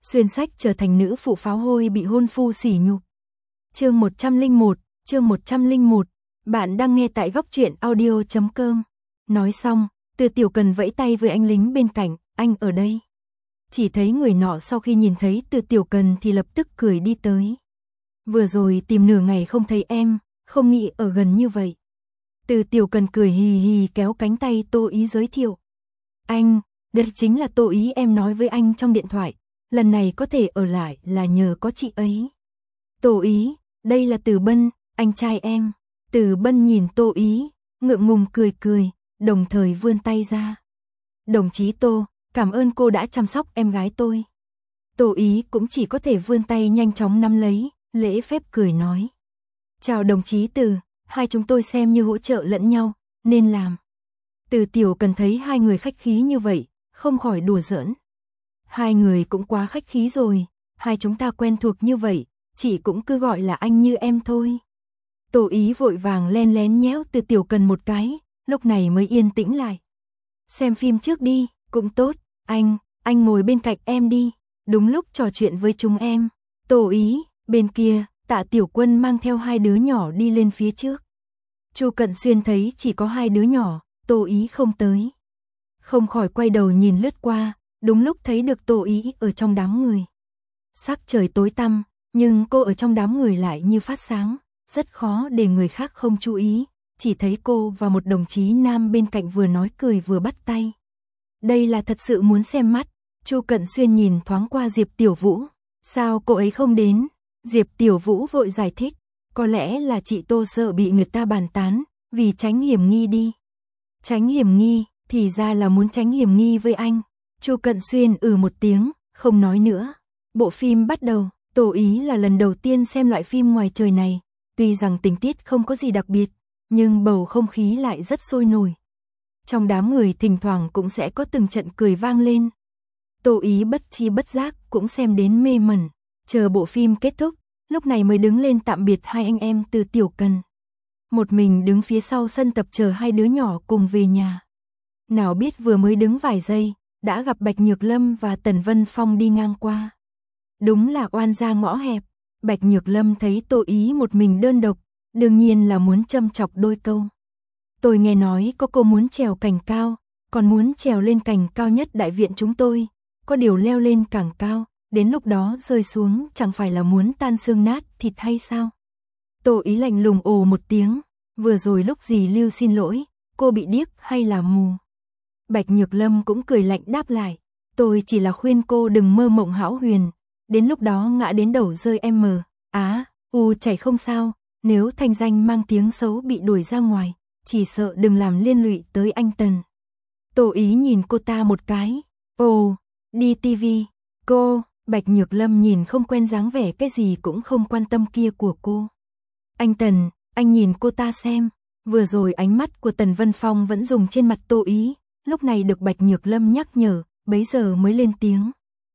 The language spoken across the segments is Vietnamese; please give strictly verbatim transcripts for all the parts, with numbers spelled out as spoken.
xuyên sách trở thành nữ phụ pháo hôi bị hôn phu sỉ nhục. Chương một trăm lẻ một, chương một trăm lẻ một, bạn đang nghe tại góc truyện audio chấm com. Nói xong, Từ Tiểu Cần vẫy tay với anh lính bên cạnh, anh ở đây. Chỉ thấy người nọ sau khi nhìn thấy Từ Tiểu Cần thì lập tức cười đi tới. Vừa rồi tìm nửa ngày không thấy em, không nghĩ ở gần như vậy. Từ Tiểu Cần cười hì hì kéo cánh tay Tô Ý giới thiệu. Anh, đây chính là Tô Ý em nói với anh trong điện thoại, lần này có thể ở lại là nhờ có chị ấy. Tô Ý, đây là Từ Bân, anh trai em. Từ Bân nhìn Tô Ý, ngượng ngùng cười cười, đồng thời vươn tay ra. Đồng chí Tô, cảm ơn cô đã chăm sóc em gái tôi. Tô Ý cũng chỉ có thể vươn tay nhanh chóng nắm lấy, lễ phép cười nói. Chào đồng chí Từ, hai chúng tôi xem như hỗ trợ lẫn nhau, nên làm. Từ Tiểu Cần thấy hai người khách khí như vậy, không khỏi đùa giỡn. Hai người cũng quá khách khí rồi, hai chúng ta quen thuộc như vậy, chị cũng cứ gọi là anh như em thôi. Tô Ý vội vàng len lén nhéo Từ Tiểu Cần một cái, lúc này mới yên tĩnh lại. Xem phim trước đi, cũng tốt, anh, anh ngồi bên cạnh em đi, đúng lúc trò chuyện với chúng em. Tô Ý, bên kia, Tạ Tiểu Quân mang theo hai đứa nhỏ đi lên phía trước. Chu Cận Xuyên thấy chỉ có hai đứa nhỏ, Tô Ý không tới. Không khỏi quay đầu nhìn lướt qua, đúng lúc thấy được Tô Ý ở trong đám người. Sắc trời tối tăm, nhưng cô ở trong đám người lại như phát sáng, rất khó để người khác không chú ý, chỉ thấy cô và một đồng chí nam bên cạnh vừa nói cười vừa bắt tay. Đây là thật sự muốn xem mắt, Chu Cận Xuyên nhìn thoáng qua Diệp Tiểu Vũ, sao cô ấy không đến? Diệp Tiểu Vũ vội giải thích, có lẽ là chị Tô sợ bị người ta bàn tán, vì tránh hiểm nghi đi. Tránh hiểm nghi, thì ra là muốn tránh hiểm nghi với anh. Chu Cận Xuyên ừ một tiếng, không nói nữa. Bộ phim bắt đầu, Tô Ý là lần đầu tiên xem loại phim ngoài trời này, tuy rằng tình tiết không có gì đặc biệt, nhưng bầu không khí lại rất sôi nổi. Trong đám người thỉnh thoảng cũng sẽ có từng trận cười vang lên. Tô Ý bất chi bất giác cũng xem đến mê mẩn, chờ bộ phim kết thúc, lúc này mới đứng lên tạm biệt hai anh em Từ Tiểu Cần. Một mình đứng phía sau sân tập chờ hai đứa nhỏ cùng về nhà. Nào biết vừa mới đứng vài giây, đã gặp Bạch Nhược Lâm và Tần Vân Phong đi ngang qua. Đúng là oan gia ngõ hẹp, Bạch Nhược Lâm thấy Tô Ý một mình đơn độc, đương nhiên là muốn châm chọc đôi câu. Tôi nghe nói có cô muốn trèo cành cao, còn muốn trèo lên cành cao nhất đại viện chúng tôi, có điều leo lên càng cao, đến lúc đó rơi xuống chẳng phải là muốn tan xương nát thịt hay sao? Tô Ý lạnh lùng ồ một tiếng, vừa rồi lúc gì Lưu xin lỗi, cô bị điếc hay là mù? Bạch Nhược Lâm cũng cười lạnh đáp lại, tôi chỉ là khuyên cô đừng mơ mộng hão huyền, đến lúc đó ngã đến đầu rơi em mờ, á, u chảy không sao, nếu thanh danh mang tiếng xấu bị đuổi ra ngoài, chỉ sợ đừng làm liên lụy tới anh Tần. Tô Ý nhìn cô ta một cái, ồ, đi tivi, cô, Bạch Nhược Lâm nhìn không quen dáng vẻ cái gì cũng không quan tâm kia của cô. Anh Tần, anh nhìn cô ta xem, vừa rồi ánh mắt của Tần Vân Phong vẫn dùng trên mặt Tô Ý, lúc này được Bạch Nhược Lâm nhắc nhở, bấy giờ mới lên tiếng.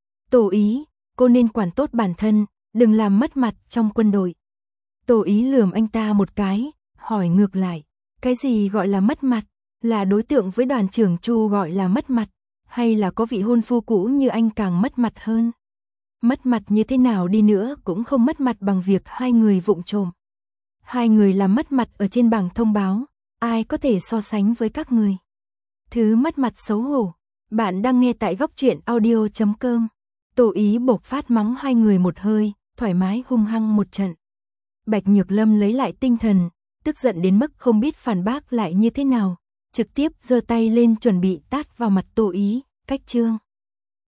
Tô Ý, cô nên quản tốt bản thân, đừng làm mất mặt trong quân đội. Tô Ý lườm anh ta một cái, hỏi ngược lại, cái gì gọi là mất mặt, là đối tượng với đoàn trưởng Chu gọi là mất mặt, hay là có vị hôn phu cũ như anh càng mất mặt hơn? Mất mặt như thế nào đi nữa cũng không mất mặt bằng việc hai người vụng trộm. Hai người làm mất mặt ở trên bảng thông báo, ai có thể so sánh với các người? Thứ mất mặt xấu hổ. Bạn đang nghe tại góc truyện audio chấm com. Tô Ý bộc phát mắng hai người một hơi, thoải mái hung hăng một trận. Bạch Nhược Lâm lấy lại tinh thần, tức giận đến mức không biết phản bác lại như thế nào, trực tiếp giơ tay lên chuẩn bị tát vào mặt Tô Ý, cách chương.